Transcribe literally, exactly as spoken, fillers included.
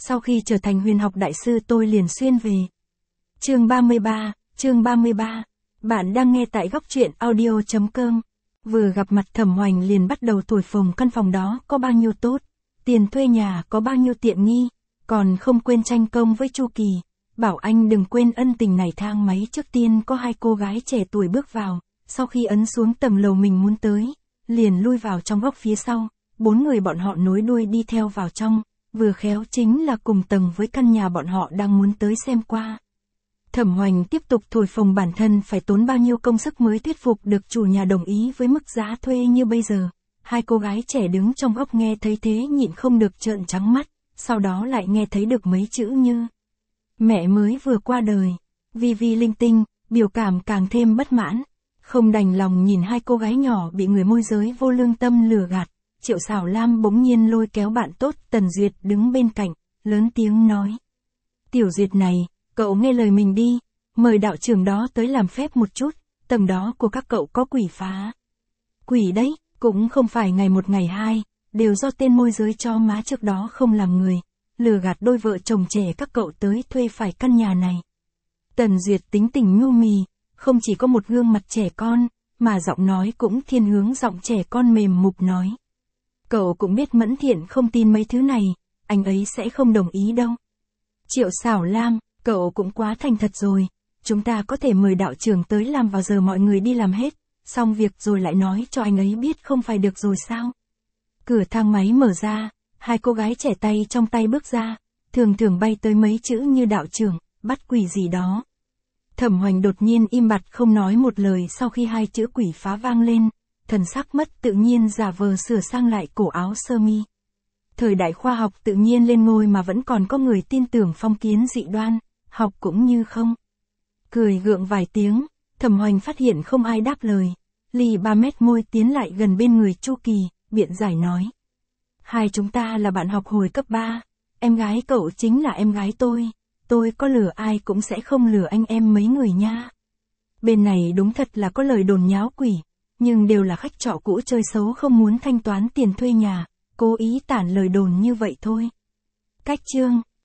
sau khi trở thành huyền học đại sư tôi liền xuyên về. Chương ba mươi ba, chương ba mươi ba. Bạn đang nghe tại góc truyện audio chấm com. Vừa gặp mặt Thẩm Hoành liền bắt đầu thổi phồng căn phòng đó có bao nhiêu tốt, tiền thuê nhà có bao nhiêu tiện nghi, còn không quên tranh công với Chu Kỳ, bảo anh đừng quên ân tình này. Thang máy trước tiên có hai cô gái trẻ tuổi bước vào, sau khi ấn xuống tầng lầu mình muốn tới, liền lui vào trong góc phía sau, bốn người bọn họ nối đuôi đi theo vào trong, vừa khéo chính là cùng tầng với căn nhà bọn họ đang muốn tới xem qua. Thẩm Hoành tiếp tục thổi phồng bản thân phải tốn bao nhiêu công sức mới thuyết phục được chủ nhà đồng ý với mức giá thuê như bây giờ. Hai cô gái trẻ đứng trong góc nghe thấy thế nhịn không được trợn trắng mắt, sau đó lại nghe thấy được mấy chữ như mẹ mới vừa qua đời, vi vi linh tinh, biểu cảm càng thêm bất mãn. Không đành lòng nhìn hai cô gái nhỏ bị người môi giới vô lương tâm lừa gạt, Triệu Sảo Lam bỗng nhiên lôi kéo bạn tốt Tần Duyệt đứng bên cạnh, lớn tiếng nói. Tiểu Duyệt này, cậu nghe lời mình đi, mời đạo trưởng đó tới làm phép một chút, tầng đó của các cậu có quỷ phá. Quỷ đấy, cũng không phải ngày một ngày hai, đều do tên môi giới cho má trước đó không làm người, lừa gạt đôi vợ chồng trẻ các cậu tới thuê phải căn nhà này. Tần Duyệt tính tình nhu mì, không chỉ có một gương mặt trẻ con, mà giọng nói cũng thiên hướng giọng trẻ con mềm mục nói. Cậu cũng biết Mẫn Thiện không tin mấy thứ này, anh ấy sẽ không đồng ý đâu. Triệu Sảo Lam, cậu cũng quá thành thật rồi, chúng ta có thể mời đạo trưởng tới làm vào giờ mọi người đi làm hết, xong việc rồi lại nói cho anh ấy biết không phải được rồi sao? Cửa thang máy mở ra, hai cô gái trẻ tay trong tay bước ra, thường thường bay tới mấy chữ như đạo trưởng, bắt quỷ gì đó. Thẩm Hoành đột nhiên im bặt không nói một lời sau khi hai chữ quỷ phá vang lên, thần sắc mất tự nhiên giả vờ sửa sang lại cổ áo sơ mi. Thời đại khoa học tự nhiên lên ngôi mà vẫn còn có người tin tưởng phong kiến dị đoan, học cũng như không. Cười gượng vài tiếng, Thẩm Hoành phát hiện không ai đáp lời, lì ba mét môi tiến lại gần bên người Chu Kỳ, biện giải nói. Hai chúng ta là bạn học hồi cấp ba, em gái cậu chính là em gái tôi, tôi có lừa ai cũng sẽ không lừa anh em mấy người nha. Bên này đúng thật là có lời đồn nháo quỷ, nhưng đều là khách trọ cũ chơi xấu không muốn thanh toán tiền thuê nhà, cố ý tản lời đồn như vậy thôi. Cách chương